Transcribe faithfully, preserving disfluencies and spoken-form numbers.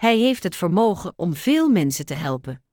Hij heeft het vermogen om veel mensen te helpen.